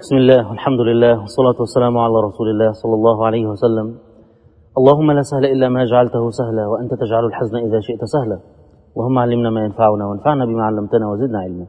بسم الله والحمد لله والصلاة والسلام على رسول الله صلى الله عليه وسلم. اللهم لا سهل إلا ما جعلته سهلا وأنت تجعل الحزن إذا شئت سهلا. اللهم علمنا ما ينفعنا وانفعنا بما علمتنا وزدنا علما.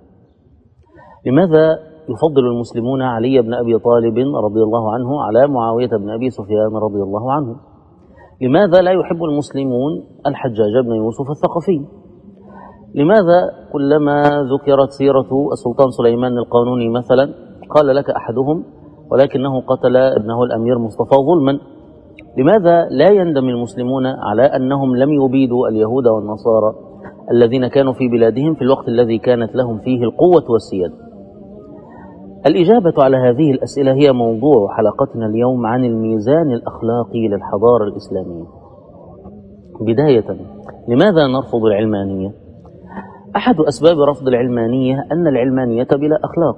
لماذا يفضل المسلمون علي بن أبي طالب رضي الله عنه على معاوية بن أبي سفيان رضي الله عنه؟ لماذا لا يحب المسلمون الحجاج بن يوسف الثقفي؟ لماذا كلما ذكرت سيرة السلطان سليمان القانوني مثلا قال لك أحدهم ولكنه قتل ابنه الأمير مصطفى ظلما؟ لماذا لا يندم المسلمون على أنهم لم يبيدوا اليهود والنصارى الذين كانوا في بلادهم في الوقت الذي كانت لهم فيه القوة والسيادة؟ الإجابة على هذه الأسئلة هي موضوع حلقتنا اليوم عن الميزان الأخلاقي للحضارة الإسلامية. بداية، لماذا نرفض العلمانية؟ أحد أسباب رفض العلمانية أن العلمانية بلا أخلاق.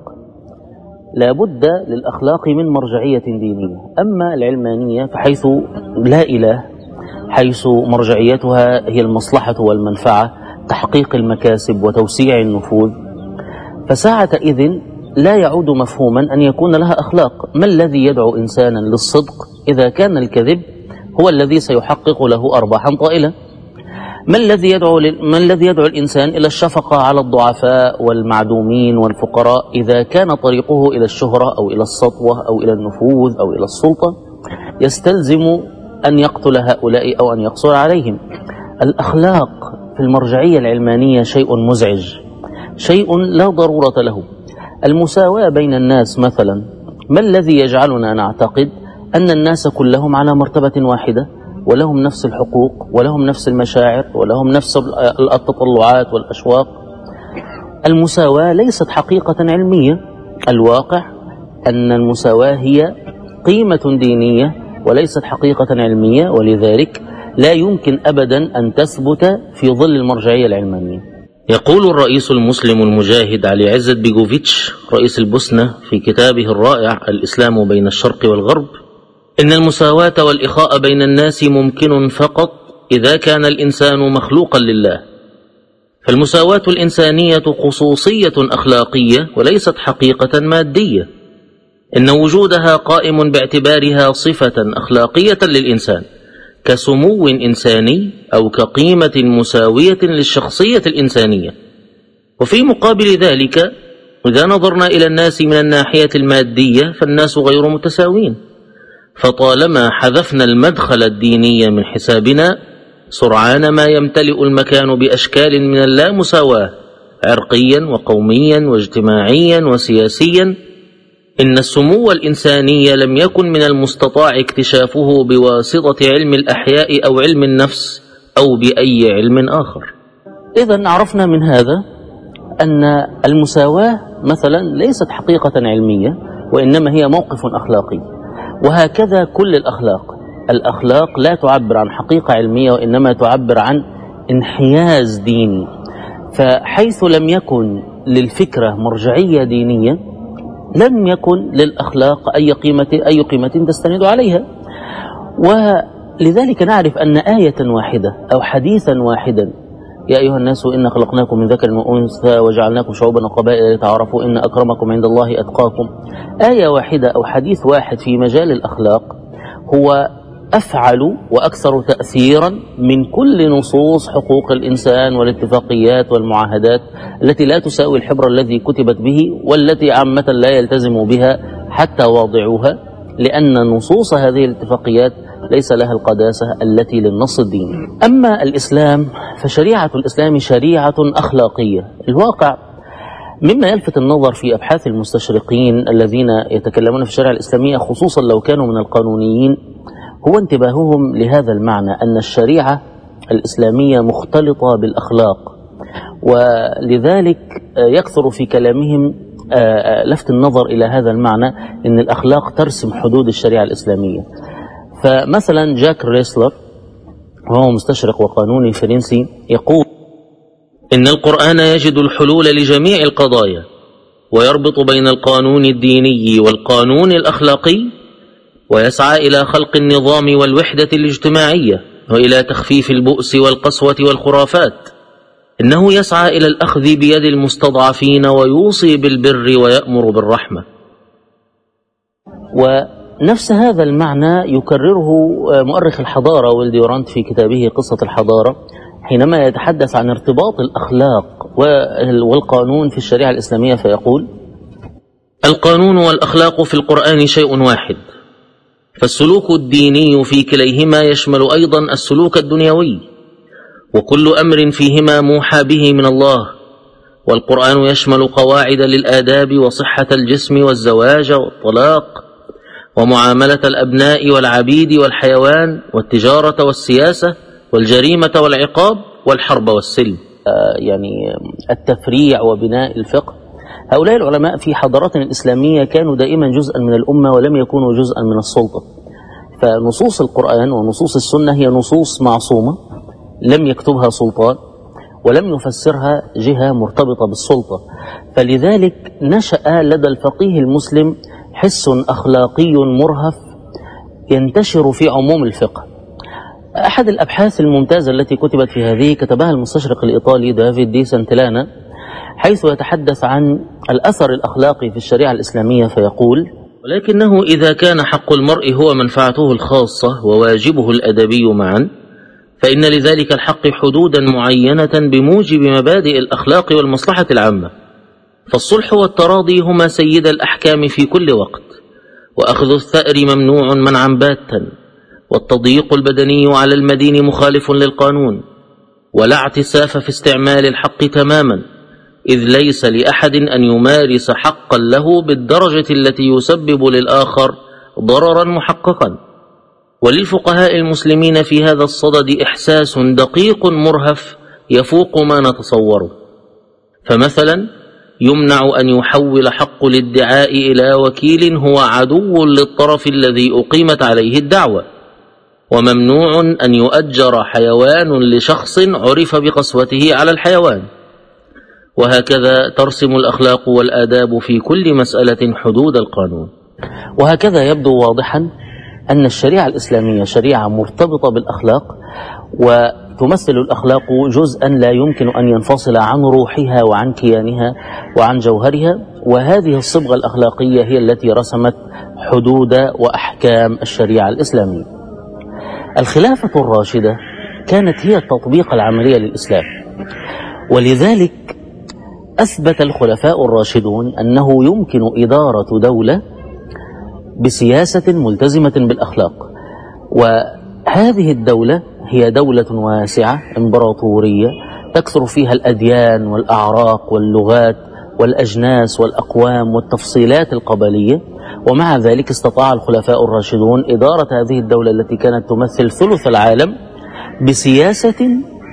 لا بد للأخلاق من مرجعية دينية. أما العلمانية فحيث لا إله، حيث مرجعيتها هي المصلحة والمنفعة، تحقيق المكاسب وتوسيع النفوذ، فساعة إذن لا يعود مفهوما أن يكون لها أخلاق. ما الذي يدعو إنسانا للصدق إذا كان الكذب هو الذي سيحقق له أرباحا طائلة؟ ما الذي يدعو الإنسان إلى الشفقة على الضعفاء والمعدومين والفقراء إذا كان طريقه إلى الشهرة أو إلى السطوة أو إلى النفوذ أو إلى السلطة يستلزم أن يقتل هؤلاء أو أن يقصر عليهم؟ الأخلاق في المرجعية العلمانية شيء مزعج، شيء لا ضرورة له. المساواة بين الناس مثلا، ما الذي يجعلنا نعتقد أن الناس كلهم على مرتبة واحدة ولهم نفس الحقوق ولهم نفس المشاعر ولهم نفس التطلعات والأشواق؟ المساواة ليست حقيقة علمية. الواقع أن المساواة هي قيمة دينية وليست حقيقة علمية، ولذلك لا يمكن أبدا أن تثبت في ظل المرجعية العلمانية. يقول الرئيس المسلم المجاهد علي عزت بيغوفيتش رئيس البوسنة في كتابه الرائع الإسلام بين الشرق والغرب: إن المساواة والإخاء بين الناس ممكن فقط إذا كان الإنسان مخلوقا لله. فالمساواة الإنسانية خصوصية أخلاقية وليست حقيقة مادية، إن وجودها قائم باعتبارها صفة أخلاقية للإنسان كسمو إنساني أو كقيمة مساوية للشخصية الإنسانية. وفي مقابل ذلك إذا نظرنا إلى الناس من الناحية المادية فالناس غير متساوين، فطالما حذفنا المدخل الديني من حسابنا سرعان ما يمتلئ المكان بأشكال من اللامساواة عرقيا وقوميا واجتماعيا وسياسيا. إن السمو الإنساني لم يكن من المستطاع اكتشافه بواسطة علم الأحياء أو علم النفس أو بأي علم آخر. إذن عرفنا من هذا أن المساواة مثلا ليست حقيقة علمية وإنما هي موقف أخلاقي، وهكذا كل الأخلاق. الأخلاق لا تعبر عن حقيقة علمية وإنما تعبر عن انحياز ديني. فحيث لم يكن للفكرة مرجعية دينية لم يكن للأخلاق أي قيمة تستند عليها. ولذلك نعرف أن آية واحدة أو حديثا واحدا: يا أيها الناس إنا خلقناكم من ذكر وأنثى وجعلناكم شعوبا وقبائل لتعارفوا إن أكرمكم عند الله أتقاكم، آية واحدة أو حديث واحد في مجال الأخلاق هو أفعل وأكثر تأثيرا من كل نصوص حقوق الإنسان والاتفاقيات والمعاهدات التي لا تساوي الحبر الذي كتبت به والتي عامة لا يلتزم بها حتى واضعوها، لأن نصوص هذه الاتفاقيات ليس لها القداسة التي للنص الديني. أما الإسلام فشريعة الإسلام شريعة أخلاقية. الواقع مما يلفت النظر في أبحاث المستشرقين الذين يتكلمون في الشريعة الإسلامية خصوصا لو كانوا من القانونيين هو انتباههم لهذا المعنى، أن الشريعة الإسلامية مختلطة بالأخلاق، ولذلك يكثر في كلامهم لفت النظر إلى هذا المعنى، أن الأخلاق ترسم حدود الشريعة الإسلامية. فمثلا جاك ريسلر وهو مستشرق وقانوني فرنسي يقول: إن القرآن يجد الحلول لجميع القضايا ويربط بين القانون الديني والقانون الأخلاقي، ويسعى إلى خلق النظام والوحدة الاجتماعية وإلى تخفيف البؤس والقسوة والخرافات. إنه يسعى إلى الأخذ بيد المستضعفين ويوصي بالبر ويأمر بالرحمة. ونفس هذا المعنى يكرره مؤرخ الحضارة والديورانت في كتابه قصة الحضارة حينما يتحدث عن ارتباط الأخلاق والقانون في الشريعة الإسلامية، فيقول: القانون والأخلاق في القرآن شيء واحد، فالسلوك الديني في كليهما يشمل أيضا السلوك الدنيوي، وكل أمر فيهما موحى به من الله. والقرآن يشمل قواعد للآداب وصحة الجسم والزواج والطلاق ومعاملة الأبناء والعبيد والحيوان والتجارة والسياسة والجريمة والعقاب والحرب والسلم، يعني التفريع وبناء الفقه. هؤلاء العلماء في حضارتنا الإسلامية كانوا دائما جزءا من الأمة ولم يكونوا جزءا من السلطة، فنصوص القرآن ونصوص السنة هي نصوص معصومة لم يكتبها سلطان ولم يفسرها جهة مرتبطة بالسلطة، فلذلك نشأ لدى الفقيه المسلم حس أخلاقي مرهف ينتشر في عموم الفقه. أحد الأبحاث الممتازة التي كتبت في هذه كتبها المستشرق الإيطالي دافيد دي سانتلانا، حيث يتحدث عن الأثر الأخلاقي في الشريعة الإسلامية، فيقول: ولكنه إذا كان حق المرء هو منفعته الخاصة وواجبه الأدبي معا، فإن لذلك الحق حدودا معينة بموجب مبادئ الأخلاق والمصلحة العامة، فالصلح والتراضي هما سيد الأحكام في كل وقت، وأخذ الثأر ممنوع منعا باتا، والتضييق البدني على المدين مخالف للقانون، ولا اعتساف في استعمال الحق تماما، إذ ليس لأحد أن يمارس حقا له بالدرجة التي يسبب للآخر ضررا محققا. وللفقهاء المسلمين في هذا الصدد إحساس دقيق مرهف يفوق ما نتصوره، فمثلا يمنع أن يحول حق الادعاء إلى وكيل هو عدو للطرف الذي أقيمت عليه الدعوة، وممنوع أن يؤجر حيوان لشخص عرف بقسوته على الحيوان، وهكذا ترسم الأخلاق والآداب في كل مسألة حدود القانون. وهكذا يبدو واضحا أن الشريعة الإسلامية شريعة مرتبطة بالأخلاق، وتمثل الأخلاق جزءا لا يمكن أن ينفصل عن روحها وعن كيانها وعن جوهرها، وهذه الصبغة الأخلاقية هي التي رسمت حدود وأحكام الشريعة الإسلامية. الخلافة الراشدة كانت هي التطبيق العملي للإسلام، ولذلك أثبت الخلفاء الراشدون أنه يمكن إدارة دولة بسياسة ملتزمة بالأخلاق، وهذه الدولة هي دولة واسعة إمبراطورية تكثر فيها الأديان والأعراق واللغات والأجناس والأقوام والتفصيلات القبلية، ومع ذلك استطاع الخلفاء الراشدون إدارة هذه الدولة التي كانت تمثل ثلث العالم بسياسة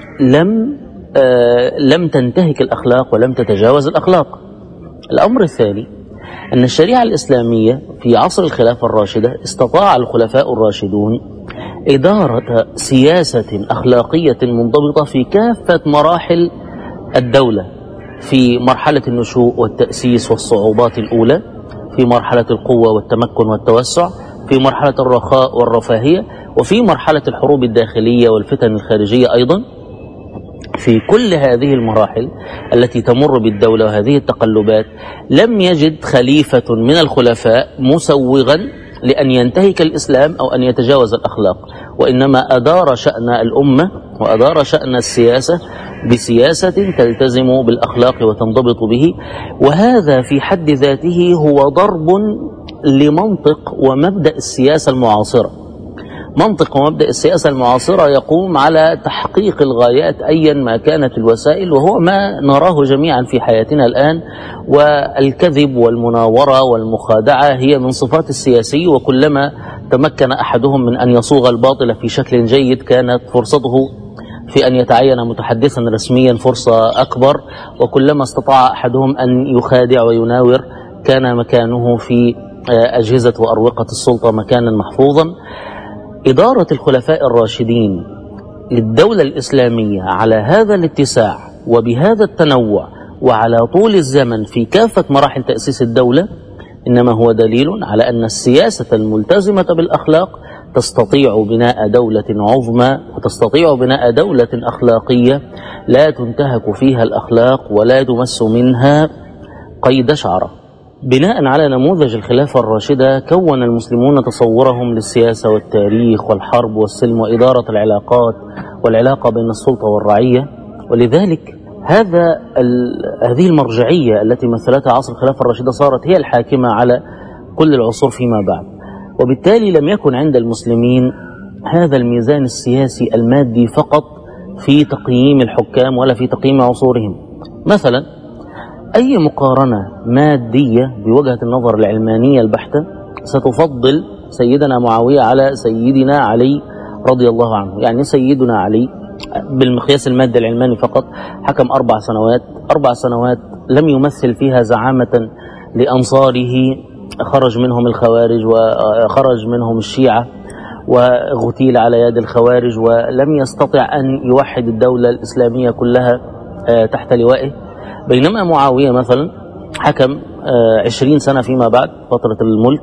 لم تنتهك الأخلاق ولم تتجاوز الأخلاق. الأمر الثاني أن الشريعة الإسلامية في عصر الخلافة الراشدة استطاع الخلفاء الراشدون إدارة سياسة أخلاقية منضبطة في كافة مراحل الدولة، في مرحلة النشوء والتأسيس والصعوبات الأولى، في مرحلة القوة والتمكن والتوسع، في مرحلة الرخاء والرفاهية، وفي مرحلة الحروب الداخلية والفتن الخارجية أيضا. في كل هذه المراحل التي تمر بالدولة وهذه التقلبات لم يجد خليفة من الخلفاء مسوغا لأن ينتهك الإسلام أو أن يتجاوز الأخلاق، وإنما أدار شأن الأمة وأدار شأن السياسة بسياسة تلتزم بالأخلاق وتنضبط به. وهذا في حد ذاته هو ضرب لمنطق ومبدأ السياسة المعاصرة. منطق ومبدأ السياسة المعاصرة يقوم على تحقيق الغايات أيا ما كانت الوسائل، وهو ما نراه جميعا في حياتنا الآن، والكذب والمناورة والمخادعة هي من صفات السياسي، وكلما تمكن أحدهم من أن يصوغ الباطل في شكل جيد كانت فرصته في أن يتعين متحدثا رسميا فرصة أكبر، وكلما استطاع أحدهم أن يخادع ويناور كان مكانه في أجهزة وأروقة السلطة مكانا محفوظا. إدارة الخلفاء الراشدين للدولة الإسلامية على هذا الاتساع وبهذا التنوع وعلى طول الزمن في كافة مراحل تأسيس الدولة إنما هو دليل على أن السياسة الملتزمة بالأخلاق تستطيع بناء دولة عظمى، وتستطيع بناء دولة أخلاقية لا تنتهك فيها الأخلاق ولا تمس منها قيد شعرة. بناء على نموذج الخلافة الراشدة كون المسلمون تصورهم للسياسة والتاريخ والحرب والسلم وإدارة العلاقات والعلاقة بين السلطة والرعية، ولذلك هذه المرجعية التي مثلتها عصر الخلافة الراشدة صارت هي الحاكمة على كل العصور فيما بعد. وبالتالي لم يكن عند المسلمين هذا الميزان السياسي المادي فقط في تقييم الحكام ولا في تقييم عصورهم. مثلا أي مقارنة مادية بوجهة النظر العلمانية البحتة ستفضل سيدنا معاوية على سيدنا علي رضي الله عنه. يعني سيدنا علي بالمقياس المادي العلماني فقط حكم 4 سنوات، 4 سنوات لم يمثل فيها زعامة لأنصاره، خرج منهم الخوارج وخرج منهم الشيعة واغتيل على يد الخوارج، ولم يستطع أن يوحد الدولة الإسلامية كلها تحت لوائه. بينما معاوية مثلا حكم 20 سنة فيما بعد فترة الملك،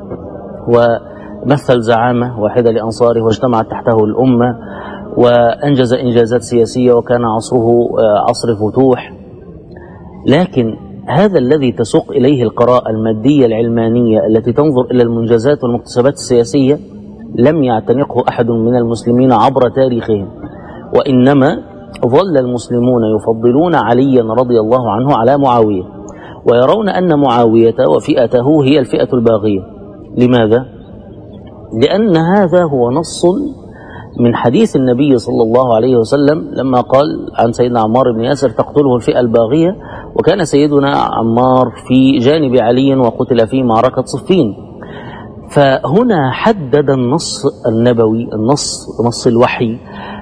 ومثل زعامة واحدة لأنصاره واجتمعت تحته الأمة وأنجز إنجازات سياسية، وكان عصره عصر فتوح. لكن هذا الذي تسوق إليه القراءة المادية العلمانية التي تنظر إلى المنجزات والمكتسبات السياسية لم يعتنقه أحد من المسلمين عبر تاريخهم، وإنما ظل المسلمون يفضلون عليا رضي الله عنه على معاوية، ويرون أن معاوية وفئته هي الفئة الباغية. لماذا؟ لأن هذا هو نص من حديث النبي صلى الله عليه وسلم لما قال عن سيدنا عمار بن ياسر تقتله الفئة الباغية، وكان سيدنا عمار في جانب علي وقتل في معركة صفين. فهنا حدد النص النبوي، نص الوحي،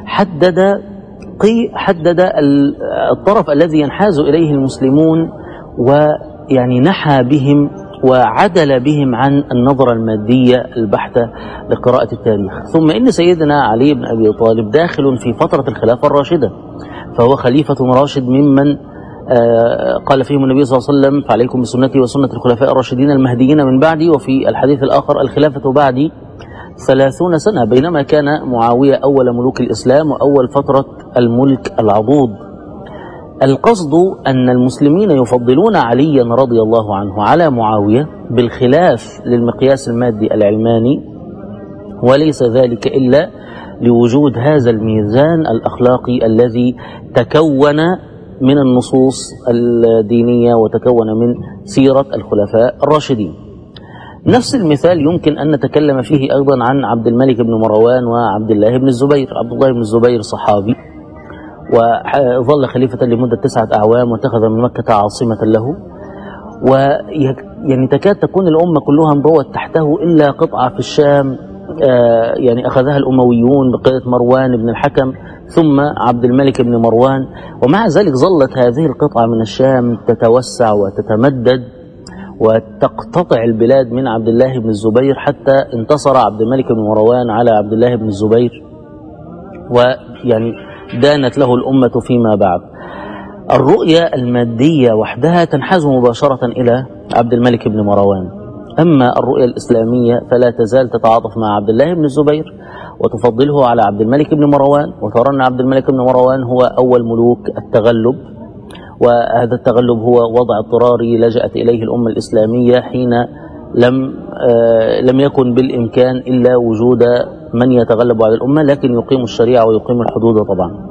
حدد الطرف الذي ينحاز إليه المسلمون، ويعني نحى بهم وعدل بهم عن النظرة المادية البحتة لقراءة التاريخ. ثم إن سيدنا علي بن أبي طالب داخل في فترة الخلافة الراشدة، فهو خليفة راشد ممن قال فيهم النبي صلى الله عليه وسلم فعليكم بسنتي وسنة الخلفاء الراشدين المهديين من بعدي، وفي الحديث الآخر الخلافة بعدي 30 سنة، بينما كان معاوية أول ملوك الإسلام وأول فترة الملك العضوض. القصد أن المسلمين يفضلون عليا رضي الله عنه على معاوية بالخلاف للمقياس المادي العلماني، وليس ذلك إلا لوجود هذا الميزان الأخلاقي الذي تكون من النصوص الدينية وتكون من سيرة الخلفاء الراشدين. نفس المثال يمكن أن نتكلم فيه أيضا عن عبد الملك بن مروان وعبد الله بن الزبير. عبد الله بن الزبير صحابي وظل خليفة لمدة 9 أعوام، واتخذ من مكة عاصمة له، ويعني تكاد تكون الأمة كلها انضوت تحته إلا قطعة في الشام يعني أخذها الأمويون بقيادة مروان بن الحكم ثم عبد الملك بن مروان، ومع ذلك ظلت هذه القطعة من الشام تتوسع وتتمدد وتقتطع البلاد من عبد الله بن الزبير، حتى انتصر عبد الملك بن مروان على عبد الله بن الزبير، ويعني دانت له الأمة فيما بعد. الرؤية المادية وحدها تنحاز مباشرة إلى عبد الملك بن مروان، أما الرؤية الإسلامية فلا تزال تتعاطف مع عبد الله بن الزبير وتفضله على عبد الملك بن مروان، وترى أن عبد الملك بن مروان هو أول ملوك التغلب، وهذا التغلب هو وضع اضطراري لجأت إليه الأمة الإسلامية حين لم يكن بالإمكان إلا وجود من يتغلب على الأمة لكن يقيم الشريعة ويقيم الحدود. طبعا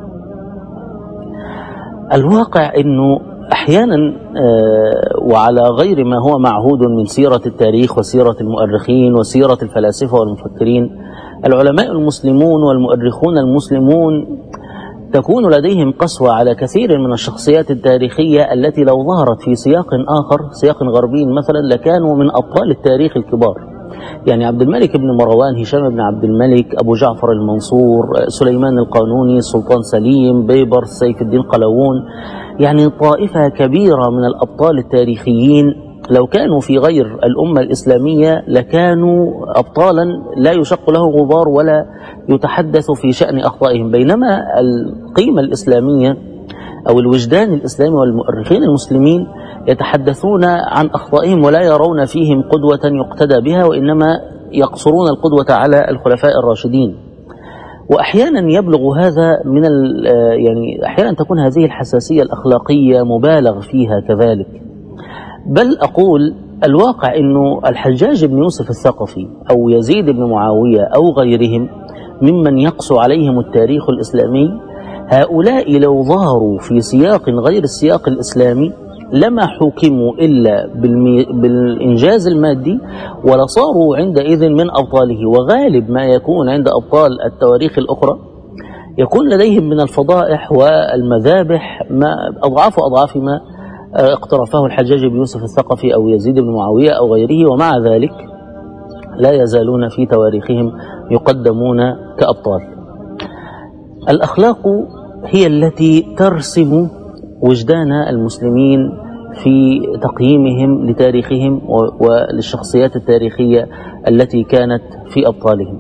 الواقع أنه أحيانا وعلى غير ما هو معهود من سيرة التاريخ وسيرة المؤرخين وسيرة الفلاسفة والمفكرين، العلماء المسلمون والمؤرخون المسلمون تكون لديهم قسوة على كثير من الشخصيات التاريخية التي لو ظهرت في سياق آخر، سياق غربي مثلا، لكانوا من أبطال التاريخ الكبار. يعني عبد الملك بن مروان، هشام بن عبد الملك، أبو جعفر المنصور، سليمان القانوني، السلطان سليم، بيبر، سيف الدين قلاوون، يعني طائفة كبيرة من الأبطال التاريخيين لو كانوا في غير الأمة الإسلامية لكانوا أبطالا لا يشق له غبار ولا يتحدث في شأن أخطائهم. بينما القيمة الإسلامية أو الوجدان الإسلامي والمؤرخين المسلمين يتحدثون عن أخطائهم ولا يرون فيهم قدوة يقتدى بها، وإنما يقصرون القدوة على الخلفاء الراشدين. وأحيانا يبلغ هذا من يعني أحيانا تكون هذه الحساسية الأخلاقية مبالغ فيها كذلك. بل أقول الواقع أنه الحجاج بن يوسف الثقفي أو يزيد بن معاوية أو غيرهم ممن يقسو عليهم التاريخ الإسلامي، هؤلاء لو ظهروا في سياق غير السياق الإسلامي لما حكموا إلا بالإنجاز المادي، ولصاروا عندئذ من أبطاله. وغالب ما يكون عند أبطال التواريخ الأخرى يكون لديهم من الفضائح والمذابح ما أضعاف ما اقترفه الحجاج بن يوسف الثقفي أو يزيد بن معاوية أو غيره، ومع ذلك لا يزالون في تواريخهم يقدمون كأبطال. الأخلاق هي التي ترسم وجدان المسلمين في تقييمهم لتاريخهم وللشخصيات التاريخية التي كانت في أبطالهم.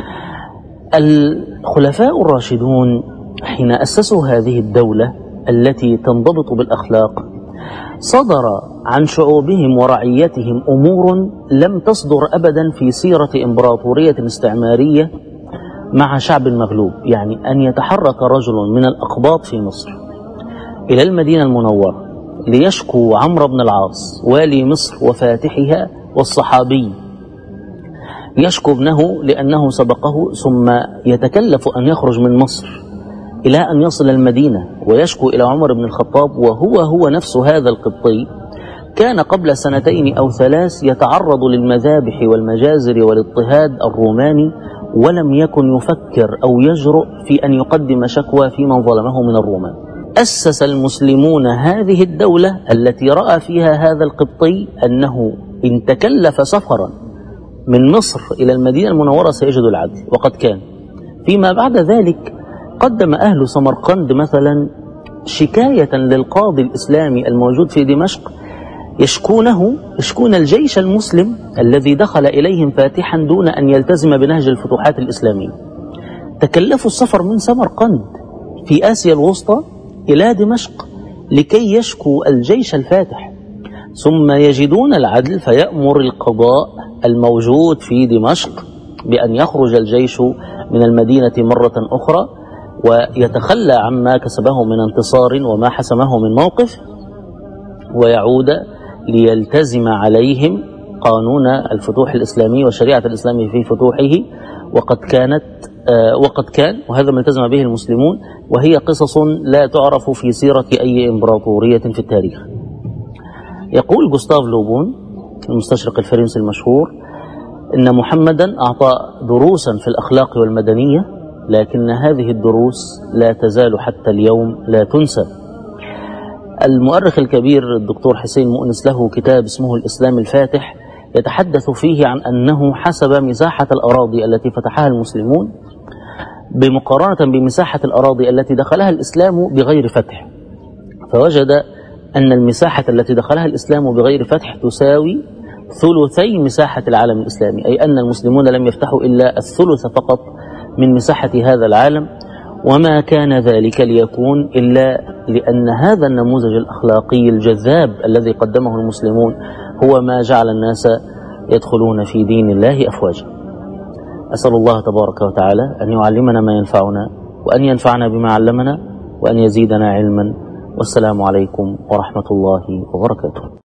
الخلفاء الراشدون حين أسسوا هذه الدولة التي تنضبط بالأخلاق صدر عن شعوبهم ورعيتهم أمور لم تصدر أبدا في سيرة إمبراطورية استعمارية مع شعب مغلوب. يعني أن يتحرك رجل من الأقباط في مصر إلى المدينة المنورة ليشكو عمرو بن العاص والي مصر وفاتحها والصحابي، يشكو ابنه لأنه سبقه، ثم يتكلف أن يخرج من مصر إلى أن يصل المدينة ويشكو إلى عمر بن الخطاب، وهو نفس هذا القبطي كان قبل 2 أو 3 يتعرض للمذابح والمجازر والاضطهاد الروماني، ولم يكن يفكر أو يجرؤ في أن يقدم شكوى في من ظلمه من الرومان. أسس المسلمون هذه الدولة التي رأى فيها هذا القبطي أنه إن تكلف سفرا من مصر إلى المدينة المنورة سيجد العدل، وقد كان. فيما بعد ذلك قدم أهل سمرقند مثلا شكاية للقاضي الإسلامي الموجود في دمشق، يشكون الجيش المسلم الذي دخل إليهم فاتحا دون أن يلتزم بنهج الفتوحات الإسلامية. تكلفوا السفر من سمرقند في آسيا الوسطى إلى دمشق لكي يشكوا الجيش الفاتح، ثم يجدون العدل فيأمر القضاء الموجود في دمشق بأن يخرج الجيش من المدينة مرة أخرى ويتخلى عما كسبه من انتصار وما حسمه من موقف، ويعود ليلتزم عليهم قانون الفتوح الإسلامي والشريعة الإسلامية في فتوحه. وقد كان وهذا ما التزم به المسلمون، وهي قصص لا تعرف في سيرة أي إمبراطورية في التاريخ. يقول جوستاف لوبون المستشرق الفرنسي المشهور إن محمدا أعطى دروسا في الأخلاق والمدنية، لكن هذه الدروس لا تزال حتى اليوم لا تنسى. المؤرخ الكبير الدكتور حسين مؤنس له كتاب اسمه الإسلام الفاتح، يتحدث فيه عن أنه حسب مساحة الأراضي التي فتحها المسلمون بمقارنة بمساحة الأراضي التي دخلها الإسلام بغير فتح، فوجد أن المساحة التي دخلها الإسلام بغير فتح تساوي 2/3 مساحة العالم الإسلامي، أي أن المسلمون لم يفتحوا إلا 1/3 فقط من مساحة هذا العالم. وما كان ذلك ليكون إلا لأن هذا النموذج الأخلاقي الجذاب الذي قدمه المسلمون هو ما جعل الناس يدخلون في دين الله أفواجا. أسأل الله تبارك وتعالى أن يعلمنا ما ينفعنا، وأن ينفعنا بما علمنا، وأن يزيدنا علما. والسلام عليكم ورحمة الله وبركاته.